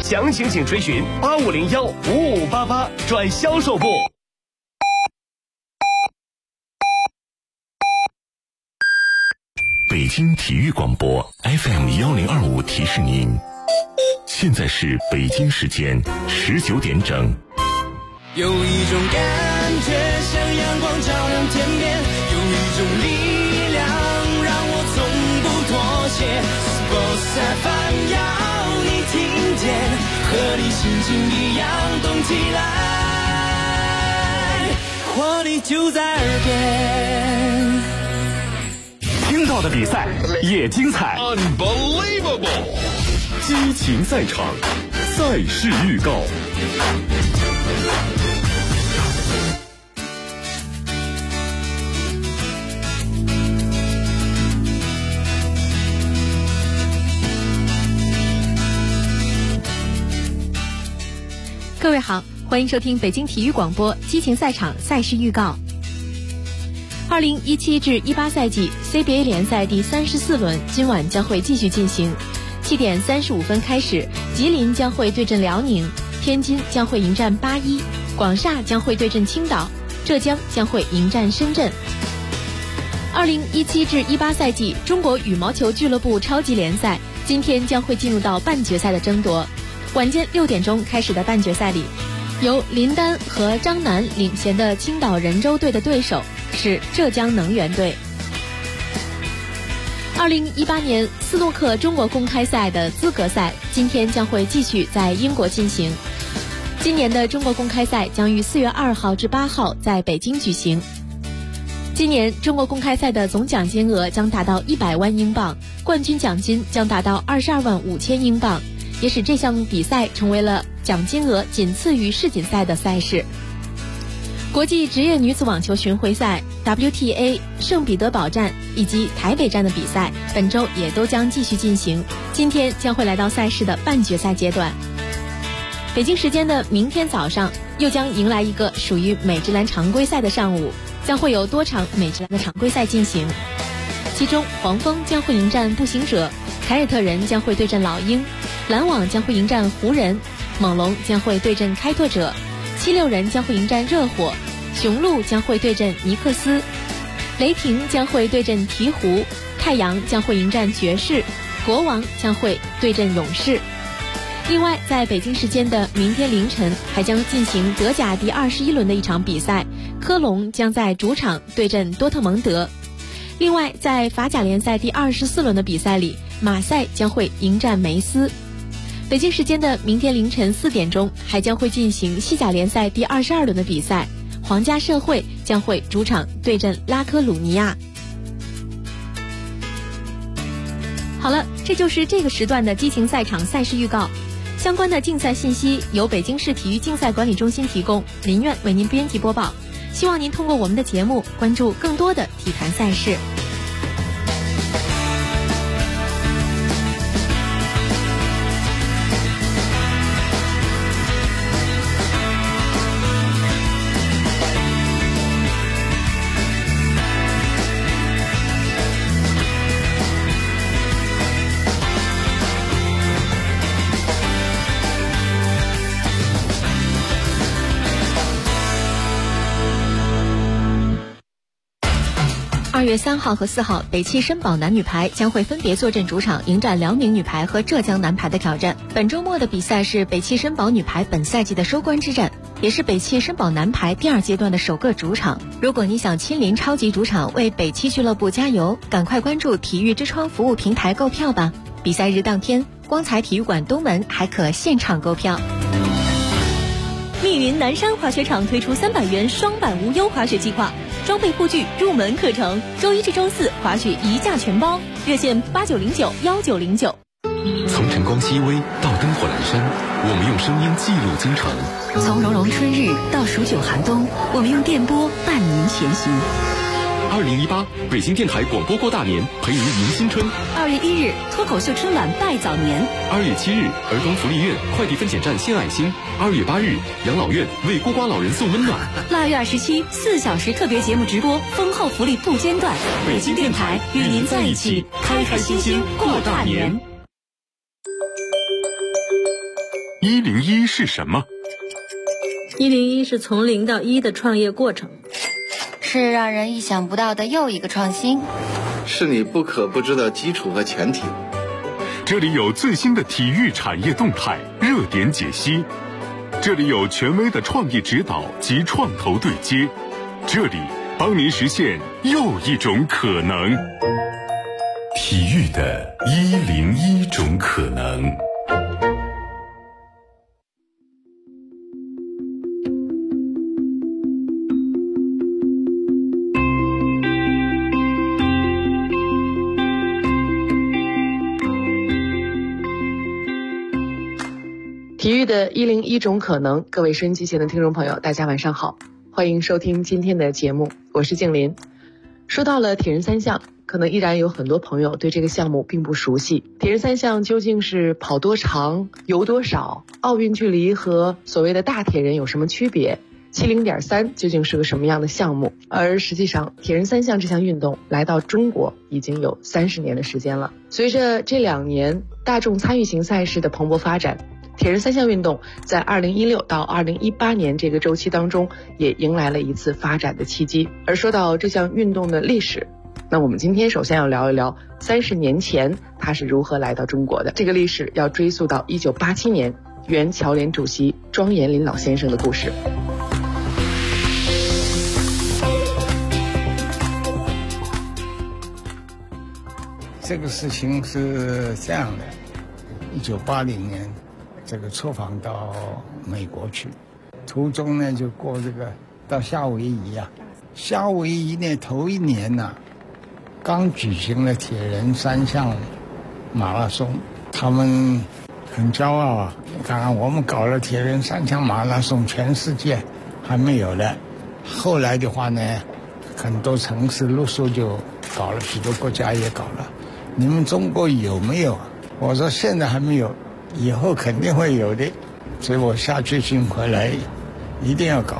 详情请垂询8501-5588转销售部。 北京体育广播 FM1025提示您，现在是北京时间19点整。 有一种感觉像阳光照亮天边，有一种力量让我从不妥协。Sports FM 要你听见，和你心情一样动起来，活力就在耳边。 听到的比赛也精彩 Unbelievable 激情赛场，赛事预告。 各位好，欢迎收听北京体育广播激情赛场赛事预告。2017至18赛季 CBA 联赛第34轮今晚将会继续进行。7点35分开始，吉林将会对阵辽宁，天津将会迎战81，广厦将会对阵青岛，浙江将会迎战深圳。2017至18赛季中国羽毛球俱乐部超级联赛今天将会进入到半决赛的争夺。晚间6点钟开始的半决赛里，由林丹和张楠领衔的青岛人州队的对手是浙江能源队。2018年斯诺克中国公开赛的资格赛今天将会继续在英国进行。今年的中国公开赛将于4月2号至8号在北京举行。今年中国公开赛的总奖金额将达到100万英镑，冠军奖金将达到22万5千英镑，也使这项比赛成为了奖金额仅次于世锦赛的赛事。国际职业女子网球巡回赛 WTA 圣彼得堡站以及台北站的比赛本周也都将继续进行，今天将会来到赛事的半决赛阶段。北京时间的明天早上又将迎来一个属于美职篮常规赛的上午，将会有多场美职篮的常规赛进行，其中黄蜂将会迎战步行者，凯尔特人将会对阵老鹰，篮网将会迎战湖人，猛龙将会对阵开拓者，76人将会迎战热火，雄鹿将会对阵尼克斯，雷霆将会对阵鹈鹕，太阳将会迎战爵士，国王将会对阵勇士。另外在北京时间的明天凌晨还将进行德甲第21轮的一场比赛，科隆将在主场对阵多特蒙德。另外在法甲联赛第24轮的比赛里，马赛将会迎战梅斯。北京时间的明天凌晨4点钟还将会进行西甲联赛第22轮的比赛，皇家社会将会主场对阵拉科鲁尼亚。好了，这就是这个时段的激情赛场赛事预告。相关的竞赛信息由北京市体育竞赛管理中心提供，林苑为您编辑播报。希望您通过我们的节目关注更多的体坛赛事。2月3号和4号，北汽绅宝男女排将会分别坐镇主场迎战辽宁女排和浙江男排的挑战。本周末的比赛是北汽绅宝女排本赛季的收官之战，也是北汽绅宝男排第2阶段的首个主场。如果你想亲临超级主场为北汽俱乐部加油，赶快关注体育之窗服务平台购票吧。比赛日当天，光彩体育馆东门还可现场购票。 密云南山滑雪场推出300元双板无忧滑雪计划，装备护具、入门课程，周一至周四滑雪一价全包，热线89091909。 从晨光熹微到灯火阑珊，我们用声音记录京城； 从融融春日到数九寒冬，我们用电波伴您前行。 2018北京电台广播过大年，陪您迎新春。 2月1日，脱口秀春晚拜早年。 2月7日，儿童福利院快递分拣站献爱心。2月8日，养老院为孤寡老人送温暖。 腊月27，4小时特别节目直播，丰厚福利不间断。 北京电台与您在一起，开开心心过大年。 101是什么 ？101是从0到1的创业过程， 是让人意想不到的又一个创新， 是你不可不知的基础和前提。 这里有最新的体育产业动态、热点解析，这里有权威的创意指导及创投对接，这里帮您实现又一种可能。体育的101种可能。 体育的101种可能，各位收音机前的听众朋友，大家晚上好，欢迎收听今天的节目，我是静林。说到了铁人三项，可能依然有很多朋友对这个项目并不熟悉。铁人三项究竟是跑多长、游多少？奥运距离和所谓的大铁人有什么区别？70.3究竟是个什么样的项目？而实际上，铁人三项这项运动来到中国已经有30年的时间了。随着这2年大众参与型赛事的蓬勃发展，铁人三项运动在2016到2018年这个周期当中也迎来了一次发展的契机。而说到这项运动的历史，那我们今天首先要聊一聊30年前它是如何来到中国的。这个历史要追溯到1987年原侨联主席庄延林老先生的故事。 这个事情是这样的，1980年这个出访到美国去，途中呢就过这个到夏威夷啊。夏威夷呢头1年呢，刚举行了铁人3项马拉松，他们很骄傲啊，看看我们搞了铁人3项马拉松，全世界还没有的。后来的话呢，很多城市陆续就搞了，许多国家也搞了。你们中国有没有？我说现在还没有，以后肯定会有的，所以我下决心回来一定要搞。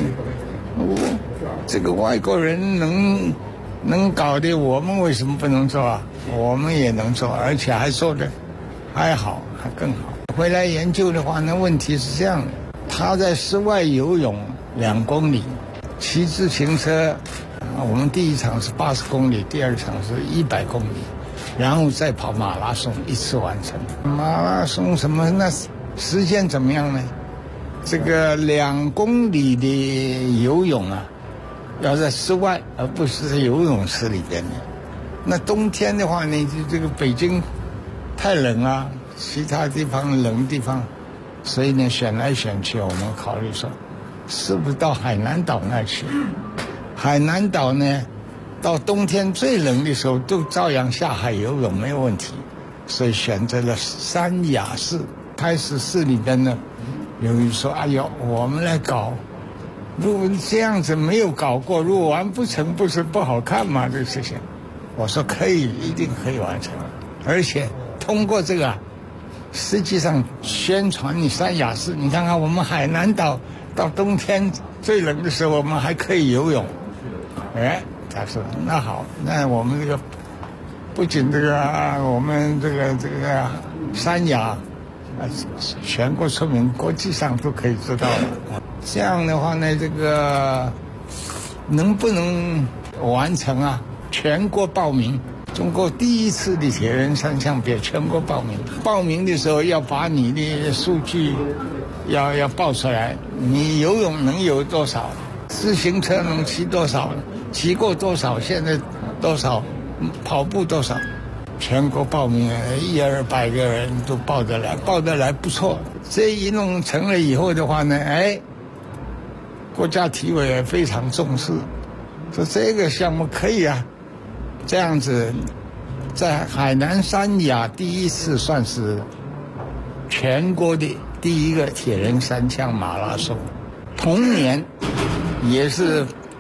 这个外国人能搞的，我们为什么不能做啊？我们也能做，而且还做的还好，还更好。回来研究的话呢，问题是这样的，他在室外游泳2公里，骑自行车，我们第一场是80公里，第2场是100公里。然后再跑马拉松，一次完成。马拉松什么？那时间怎么样呢？这个2公里的游泳啊，要在室外，而不是在游泳池里边的。那冬天的话呢，就这个北京太冷啊，其他地方冷地方，所以呢选来选去，我们考虑说，是不是到海南岛那去？海南岛呢？到冬天最冷的时候都照样下海游泳没有问题，所以选择了三亚市。开始市里边呢，有人说：“哎呦，我们来搞，如果这样子没有搞过，如果完不成，不是不好看吗？这个事情。”我说可以，一定可以完成，而且通过这个，实际上宣传你三亚市。你看看我们海南岛到冬天最冷的时候，我们还可以游泳，哎。他说：“那好，那我们这个不仅这个我们这个三亚全国出名，国际上都可以知道了。这样的话呢，这个能不能完成啊？全国报名，中国第一次的铁人3项比全国报名。报名的时候要把你的数据要报出来，你游泳能游多少，自行车能骑多少。”骑过多少，现在多少，跑步多少，全国报名100-200个人都报得来不错。这一弄成了以后的话呢，国家体委也非常重视，说这个项目可以啊，这样子，在海南三亚第一次算是全国的第一个铁人3项马拉松。同年也是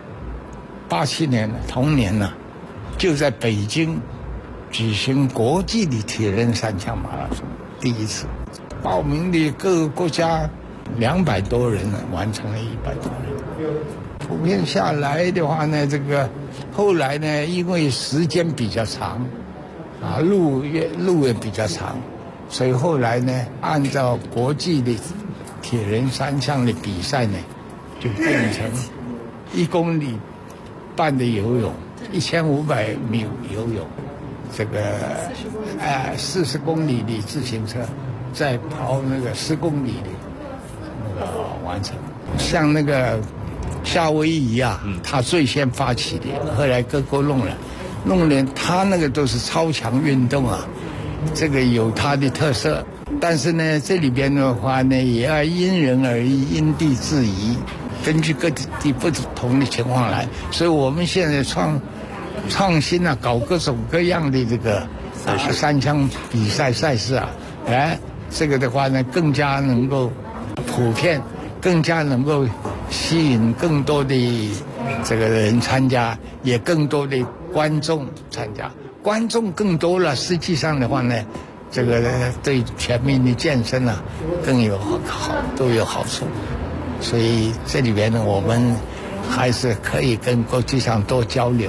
87年同年呢，就在北京举行国际的铁人3项马拉松，第一次。报名的各个国家200多人呢，完成了100多人。普遍下来的话呢，这个后来呢，因为时间比较长，路也比较长， 所以后来呢，按照国际的铁人三项的比赛呢，就变成1公里半的游泳，1500米游泳，这个40公里的自行车，再跑那个10公里的那个完成。像那个夏威夷啊，他最先发起的，后来各国弄了，他那个都是超强运动啊，这个有它的特色。但是呢，这里边的话呢，也要因人而异，因地制宜，根据各地不同的情况来。所以我们现在创新啊，搞各种各样的这个三项比赛赛事啊，这个的话呢，更加能够普遍，更加能够吸引更多的这个人参加，也更多的观众参加。观众更多了，实际上的话呢，这个对全民的健身啊都有好处。所以这里边呢，我们还是可以跟国际上多交流，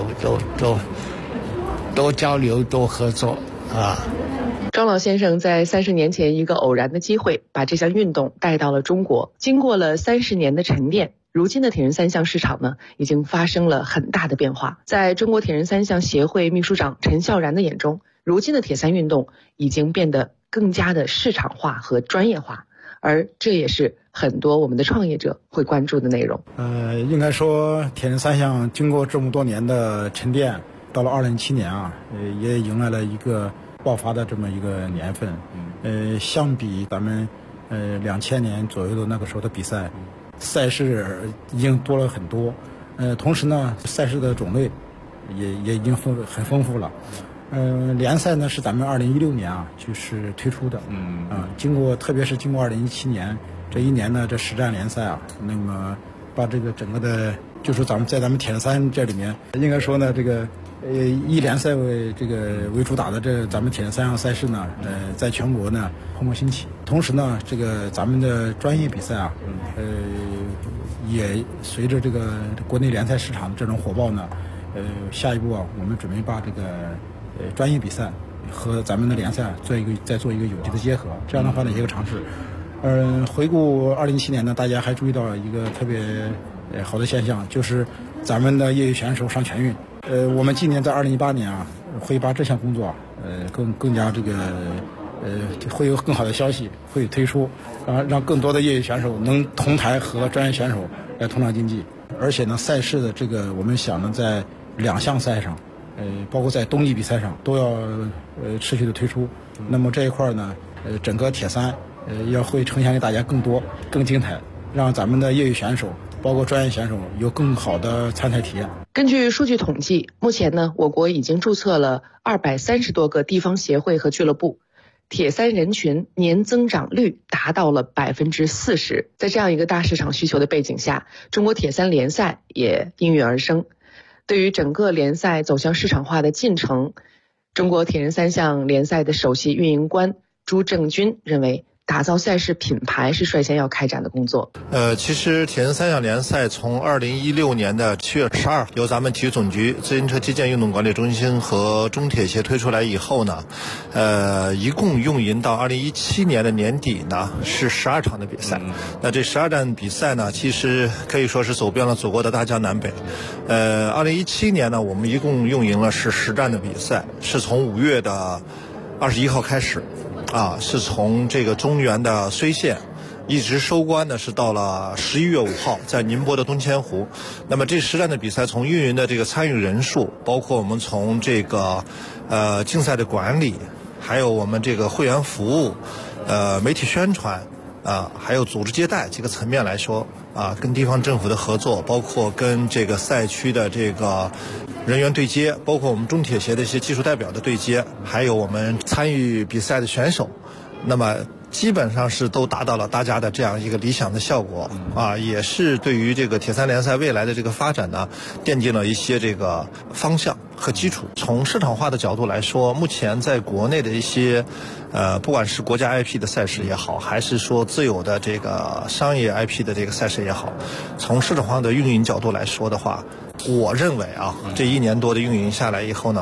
多交流，多合作啊。 庄老先生在30年前一个偶然的机会，把这项运动带到了中国。经过了30年的沉淀，如今的铁人三项市场呢，已经发生了很大的变化。在中国铁人三项协会秘书长陈孝然的眼中，如今的铁三运动已经变得更加的市场化和专业化，而这也是很多我们的创业者会关注的内容。 应该说铁人三项经过这么多年的沉淀，到了2017年啊，也迎来了一个爆发的这么一个年份。相比咱们2000年左右的那个时候的比赛，赛事已经多了很多。同时呢，赛事的种类也已经很丰富了。联赛呢是咱们2016年啊就是推出的。特别是经过2017年这一年呢，这实战联赛啊，那么把这个整个的，就是咱们铁人三这里面，应该说呢，这个以联赛为主打的这咱们铁人三项赛事呢，在全国呢蓬勃兴起。同时呢，这个咱们的专业比赛啊，也随着这个国内联赛市场的这种火爆呢，下一步啊，我们准备把这个专业比赛和咱们的联赛再做一个有机的结合，这样的话呢，一个尝试。回顾2017年呢，大家还注意到一个特别好的现象，就是咱们的业余选手上全运。我们今年在2018年啊，会把这项工作更加这个会有更好的消息会推出，让更多的业余选手能同台和专业选手来同场竞技。而且呢，赛事的这个我们想呢，在2项赛上，包括在冬季比赛上都要持续的推出。那么这一块呢，整个铁三要会呈现给大家更多、更精彩，让咱们的业余选手包括专业选手有更好的参赛体验。 根据数据统计，目前呢，我国已经注册了230多个地方协会和俱乐部，铁三人群年增长率达到了40%。在这样一个大市场需求的背景下，中国铁三联赛也应运而生。对于整个联赛走向市场化的进程，中国铁人三项联赛的首席运营官朱正军认为，打造赛事品牌是率先要开展的工作。 其实铁人三项联赛从2016年的7月12号由咱们体育总局自行车击剑运动管理中心和中铁协推出来以后呢，一共运营到2017年的年底呢是12场的比赛。那这12场比赛呢，其实可以说是走遍了祖国的大江南北。2017年呢，我们一共运营了是10站的比赛，是从5月的21号开始。是从这个中原的睢县一直收官呢，是到了11月5号在宁波的东千湖。那么这10站的比赛，从运营的这个参与人数，包括我们从这个竞赛的管理，还有我们这个会员服务、媒体宣传还有组织接待这个层面来说跟地方政府的合作，包括跟这个赛区的这个人员对接，包括我们中铁协的一些技术代表的对接，还有我们参与比赛的选手，那么基本上是都达到了大家的这样一个理想的效果也是对于这个铁三联赛未来的这个发展呢奠定了一些这个方向和基础。从市场化的角度来说，目前在国内的一些不管是国家 IP 的赛事也好，还是说自有的这个商业 IP 的这个赛事也好，从市场化的运营角度来说的话，我认为这1年多的运营下来以后呢，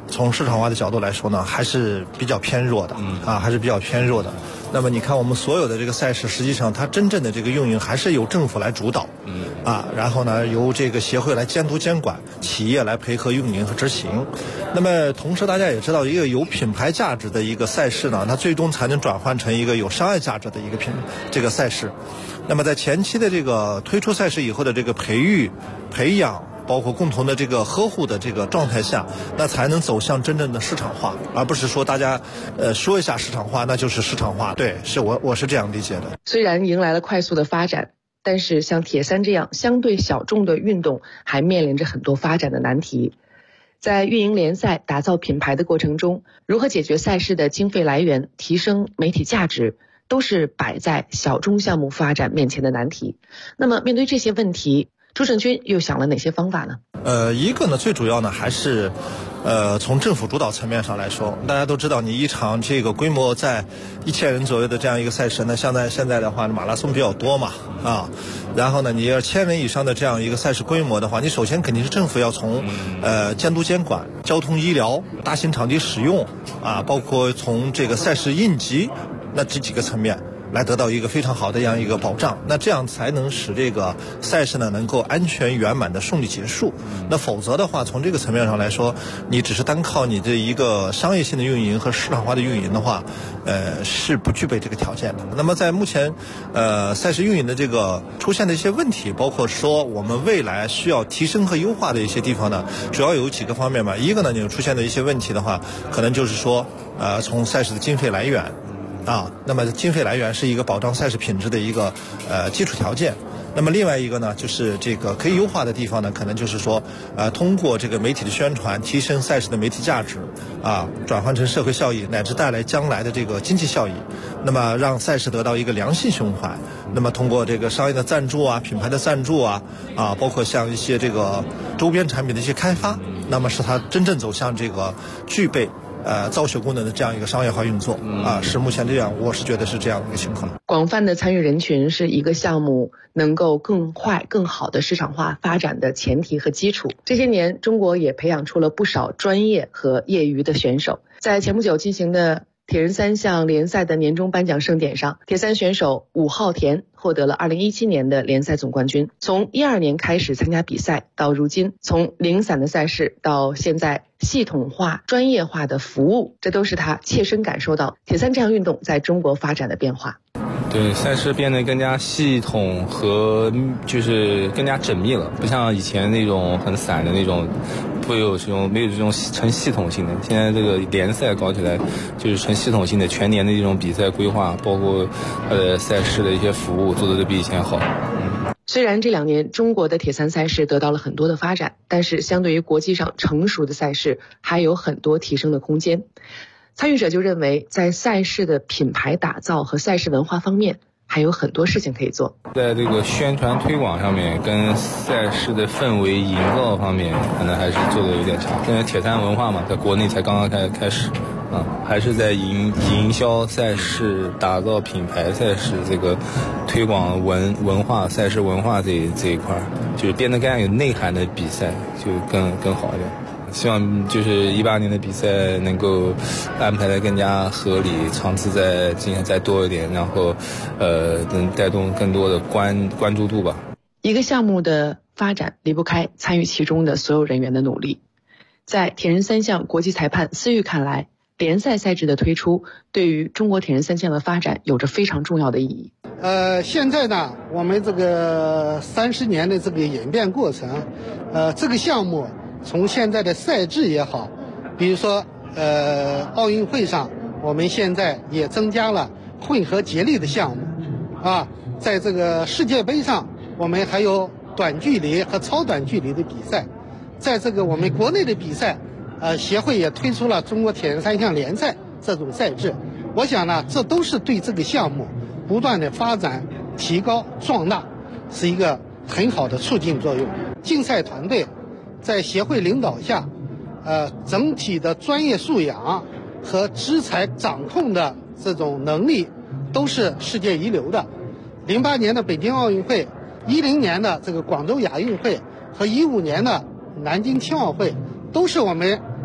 从市场化的角度来说呢，还是比较偏弱的还是比较偏弱的。那么你看我们所有的这个赛事，实际上它真正的这个运营还是由政府来主导然后呢由这个协会来监督监管，企业来配合运营和执行。那么同时大家也知道，一个有品牌价值的一个赛事呢，它最终才能转换成一个有商业价值的一个这个赛事。那么在前期的这个推出赛事以后的这个培育培养，包括共同的这个呵护的这个状态下，那才能走向真正的市场化，而不是说大家说一下市场化那就是市场化。对，是我是这样理解的。 虽然迎来了快速的发展，但是像铁三这样相对小众的运动还面临着很多发展的难题。在运营联赛、打造品牌的过程中，如何解决赛事的经费来源、提升媒体价值，都是摆在小众项目发展面前的难题。那么面对这些问题，朱胜军又想了哪些方法呢？ 一个呢，最主要呢还是从政府主导层面上来说，大家都知道，你一场这个规模在1000人左右的这样一个赛事，那现在的话，马拉松比较多嘛然后呢，你要1000人以上的这样一个赛事规模的话，你首先肯定是政府要从监督监管、交通医疗、大型场地使用包括从这个赛事应急那这几个层面来得到一个非常好的这样一个保障，那这样才能使这个赛事呢能够安全圆满的顺利结束。那否则的话，从这个层面上来说，你只是单靠你的一个商业性的运营和市场化的运营的话，是不具备这个条件的。那么在目前赛事运营的这个出现的一些问题，包括说我们未来需要提升和优化的一些地方呢，主要有几个方面吧。一个呢，你出现的一些问题的话，可能就是说从赛事的经费来源那么经费来源是一个保障赛事品质的一个基础条件。那么另外一个呢，就是这个可以优化的地方呢，可能就是说通过这个媒体的宣传，提升赛事的媒体价值转换成社会效益，乃至带来将来的这个经济效益，那么让赛事得到一个良性循环。那么通过这个商业的赞助品牌的赞助包括像一些这个周边产品的一些开发，那么使它真正走向这个具备造血功能的这样一个商业化运作是目前这样，我是觉得是这样的一个情况。 广泛的参与人群是一个项目能够更快更好的市场化发展的前提和基础。这些年中国也培养出了不少专业和业余的选手。在前不久进行的铁人三项联赛的年终颁奖盛典上，铁三选手武浩田获得了2017年的联赛总冠军。从12年开始参加比赛到如今，从零散的赛事到现在系统化专业化的服务，这都是他切身感受到铁三这项运动在中国发展的变化。 对，赛事变得更加系统和就是更加缜密了，不像以前那种很散的那种，没有这种成系统性的。现在这个联赛搞起来就是成系统性的，全年的这种比赛规划，包括赛事的一些服务做得比以前好。 虽然这2年中国的铁三赛事得到了很多的发展，但是相对于国际上成熟的赛事，还有很多提升的空间。参与者就认为，在赛事的品牌打造和赛事文化方面，还有很多事情可以做。 在这个宣传推广上面，跟赛事的氛围营造方面，可能还是做的有点差。因为铁三文化嘛，在国内才刚刚开始还是在营销赛事、打造品牌赛事这个推广文化赛事文化这一块，就是变得更加有内涵的比赛，就更好一点。希望就是18年的比赛能够安排的更加合理，场次再多一点，然后能带动更多的关注度吧。 一个项目的发展离不开参与其中的所有人员的努力。在铁人三项国际裁判思域看来，联赛赛制的推出对于中国铁人三项的发展有着非常重要的意义。 现在呢，我们这个30年的这个演变过程，这个项目从现在的赛制也好，比如说奥运会上，我们现在也增加了混合接力的项目在这个世界杯上，我们还有短距离和超短距离的比赛。在这个我们国内的比赛，协会也推出了中国铁人三项联赛这种赛制。我想呢，这都是对这个项目不断的发展、提高、壮大是一个很好的促进作用。竞赛团队在协会领导下，整体的专业素养和资财掌控的这种能力都是世界一流的。08年的北京奥运会、10年的这个广州亚运会和15年的南京青奥会，都是我们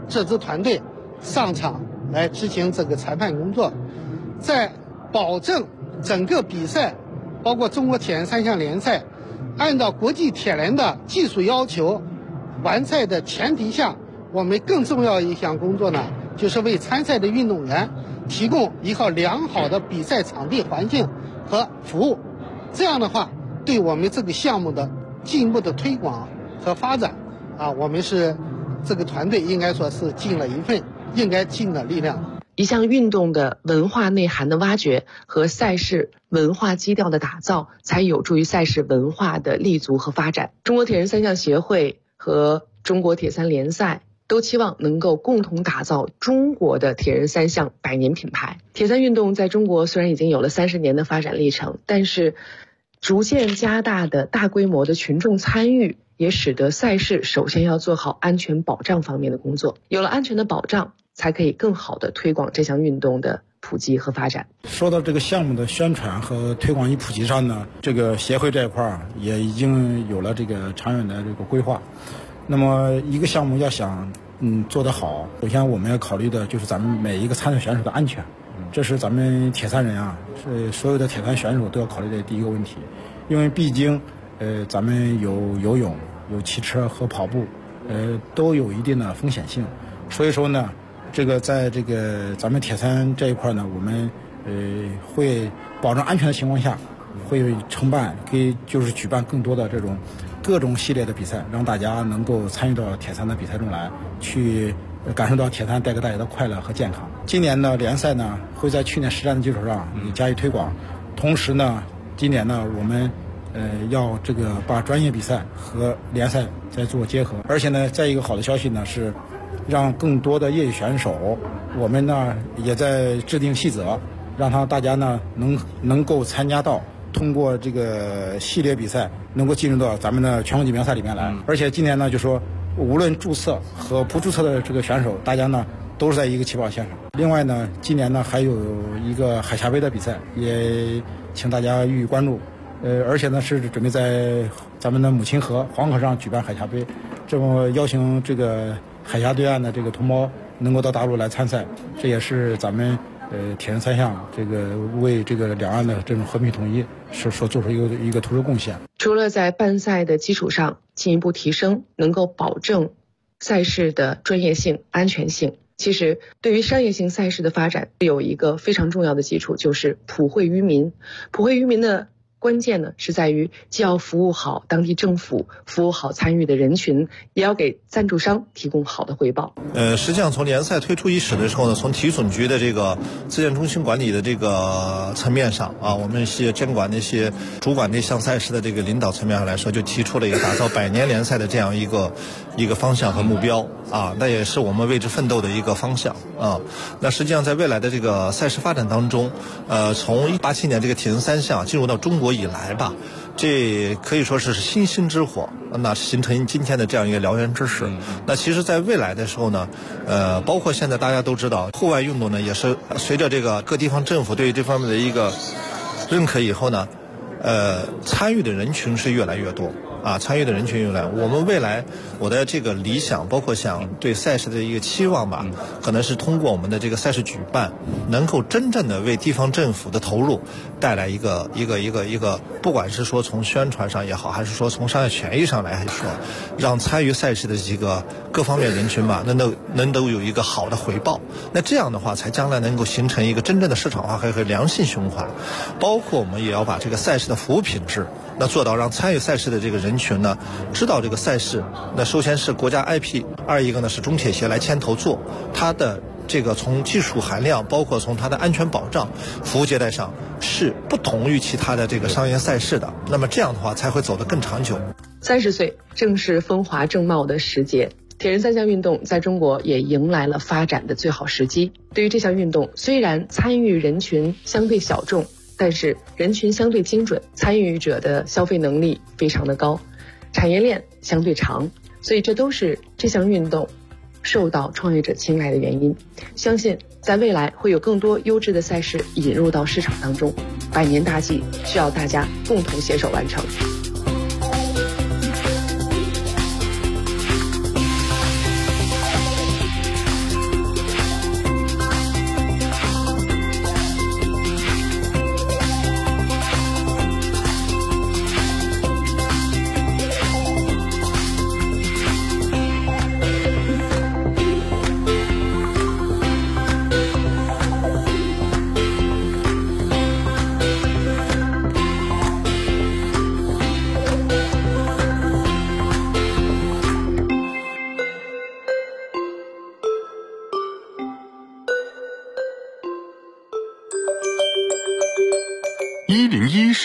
这支团队上场来执行这个裁判工作，在保证整个比赛，包括中国铁人三项联赛，按照国际铁人的技术要求完赛的前提下，我们更重要一项工作呢，就是为参赛的运动员提供一个良好的比赛场地环境和服务。这样的话，对我们这个项目的进一步的推广和发展，我们是这个团队应该说是尽了一份应该尽的力量。 一项运动的文化内涵的挖掘和赛事文化基调的打造，才有助于赛事文化的立足和发展。中国铁人三项协会和中国铁三联赛都期望能够共同打造中国的铁人三项百年品牌。铁三运动在中国虽然已经有了30年的发展历程，但是逐渐加大的大规模的群众参与，也使得赛事首先要做好安全保障方面的工作。有了安全的保障，才可以更好的推广这项运动的普及和发展。 说到这个项目的宣传和推广与普及上呢，这个协会这一块也已经有了这个长远的这个规划。那么一个项目要想做得好，首先我们要考虑的就是咱们每一个参赛选手的安全，这是咱们铁三人是所有的铁三选手都要考虑的第一个问题。因为毕竟咱们有游泳、有骑车和跑步，都有一定的风险性，所以说呢，这个在这个咱们铁三这一块呢，我们会保证安全的情况下，会承办就是举办更多的这种各种系列的比赛，让大家能够参与到铁三的比赛中来，去感受到铁三带给大家的快乐和健康。今年的联赛呢，会在去年实战的基础上加以推广，同时呢，今年呢，我们要这个把专业比赛和联赛再做结合。而且呢，再一个好的消息呢是，让更多的业余选手，我们呢也在制定细则，让大家呢能够参加到，通过这个系列比赛能够进入到咱们的全国锦标赛里面来。而且今年呢，就说无论注册和不注册的这个选手，大家呢都是在一个起跑线上。另外呢，今年呢还有一个海峡杯的比赛，也请大家予以关注。而且呢是准备在咱们的母亲河黄河上举办海峡杯，这么邀请这个海峡对岸的这个同胞能够到大陆来参赛，这也是咱们铁人三项这个为这个两岸的这种和平统一所做出一个突出贡献。 除了在办赛的基础上进一步提升，能够保证赛事的专业性、安全性，其实对于商业性赛事的发展有一个非常重要的基础，就是普惠于民。普惠于民的关键呢是在于既要服务好当地政府，服务好参与的人群，也要给赞助商提供好的回报。 实际上从联赛推出伊始的时候呢，从体总局的这个资源中心管理的这个层面上我们一些监管那些主管这项赛事的这个领导层面上来说，就提出了一个打造100年联赛的这样一个方向和目标那也是我们为之奋斗的一个方向那实际上在未来的这个赛事发展当中，从87年这个铁人三项进入到中国以来吧，这可以说是星星之火，那形成今天的这样一个燎原之势。那其实在未来的时候呢，包括现在大家都知道，户外运动呢也是随着这个各地方政府对于这方面的一个认可以后呢，参与的人群是越来越多参与的人群越来，我们未来我的这个理想，包括想对赛事的一个期望吧，可能是通过我们的这个赛事举办，能够真正的为地方政府的投入带来一个，不管是说从宣传上也好，还是说从商业权益上来说，让参与赛事的几个各方面人群吧，能都有一个好的回报。那这样的话，才将来能够形成一个真正的市场化和良性循环。包括我们也要把这个赛事的服务品质，那做到让参与赛事的这个人群呢，知道这个赛事，那首先是国家 IP， 二一个呢是中铁协来牵头做，它的这个从技术含量，包括从它的安全保障、服务接待上是不同于其他的这个商业赛事的。那么这样的话才会走得更长久。 30岁正是风华正茂的时节，铁人三项运动在中国也迎来了发展的最好时机。对于这项运动，虽然参与人群相对小众，但是人群相对精准，参与者的消费能力非常的高，产业链相对长，所以这都是这项运动受到创业者青睐的原因。相信在未来会有更多优质的赛事引入到市场当中，100年大计需要大家共同携手完成。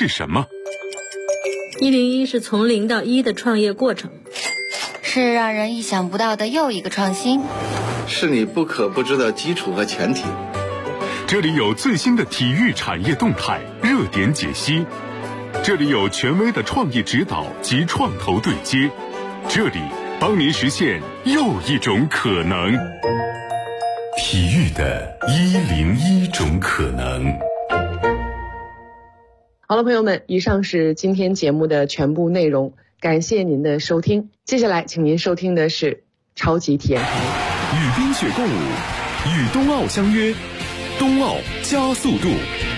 是什么 ？101是从0到1的创业过程， 是让人意想不到的又一个创新， 是你不可不知的基础和前提。 这里有最新的体育产业动态、热点解析，这里有权威的创意指导及创投对接，这里帮您实现又一种可能。 体育的101种可能。 好了，朋友们，以上是今天节目的全部内容，感谢您的收听。接下来请您收听的是超级体验台。 与冰雪共舞，与冬奥相约，冬奥加速度。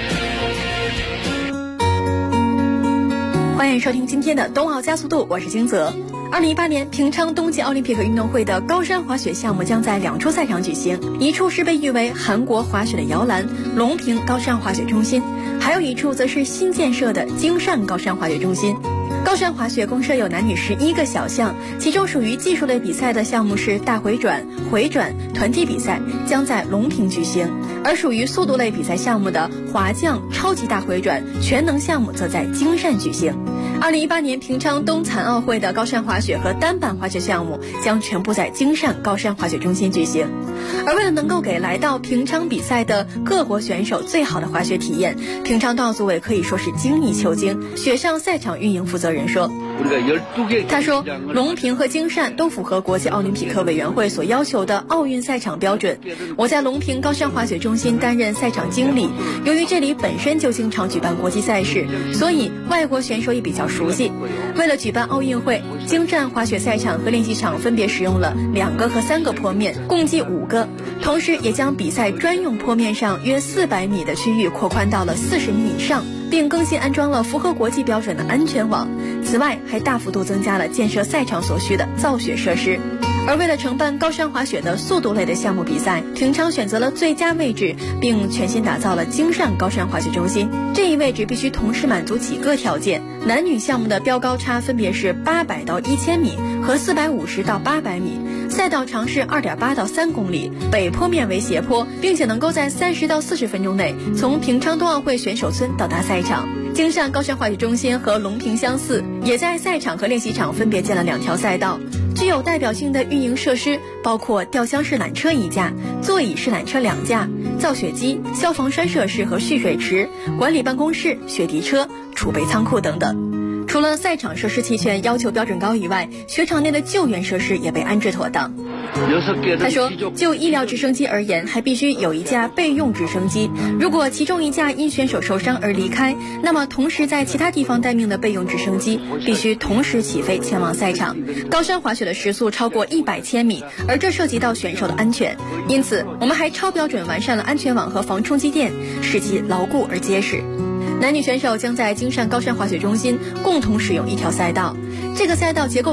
欢迎收听今天的冬奥加速度，我是金泽。2018年平昌冬季奥林匹克运动会的高山滑雪项目将在2处赛场举行，一处是被誉为韩国滑雪的摇篮隆平高山滑雪中心，还有一处则是新建设的京善高山滑雪中心。高山滑雪共设有男女11个小项，其中属于技术类比赛的项目是大回转、回转、团体比赛，将在隆平举行；而属于速度类比赛项目的滑降、超级大回转、全能项目则在京善举行。2018年平昌冬残奥会的高山滑雪和单板滑雪项目将全部在京善高山滑雪中心举行。而为了能够给来到平昌比赛的各国选手最好的滑雪体验，平昌冬奥组委可以说是精益求精。雪上赛场运营负责人说，他说隆平和京善都符合国际奥林匹克委员会所要求的奥运赛场标准。我在隆平高山滑雪中心担任赛场经理，由于这里本身就经常举办国际赛事，所以外国选手也比较熟悉。为了举办奥运会，京善滑雪赛场和练习场分别使用了2个和3个坡面，共计5个，同时也将比赛专用坡面上约400米的区域扩宽到了40米以上，并更新安装了符合国际标准的安全网。此外，还大幅度增加了建设赛场所需的造雪设施。而为了承办高山滑雪的速度类的项目比赛，平昌选择了最佳位置，并全新打造了京善高山滑雪中心。这一位置必须同时满足几个条件：男女项目的标高差分别是800到1000米和450到800米，赛道长是2.8到3公里，北坡面为斜坡，并且能够在30到40分钟内从平昌冬奥会选手村到达赛场。京善高山滑雪中心和隆平相似，也在赛场和练习场分别建了2条赛道。具有代表性的运营设施包括吊箱式缆车1架、座椅式缆车2架、造雪机、消防栓设施和蓄水池、管理办公室、雪地车、储备仓库等等。除了赛场设施齐全、要求标准高以外，雪场内的救援设施也被安置妥当。他说，就医疗直升机而言，还必须有1架备用直升机。如果其中1架因选手受伤而离开，那么同时在其他地方待命的备用直升机必须同时起飞前往赛场。高山滑雪的时速超过100千米，而这涉及到选手的安全，因此我们还超标准完善了安全网和防冲击垫，使其牢固而结实。男女选手将在京善高山滑雪中心共同使用1条赛道，这个赛道结构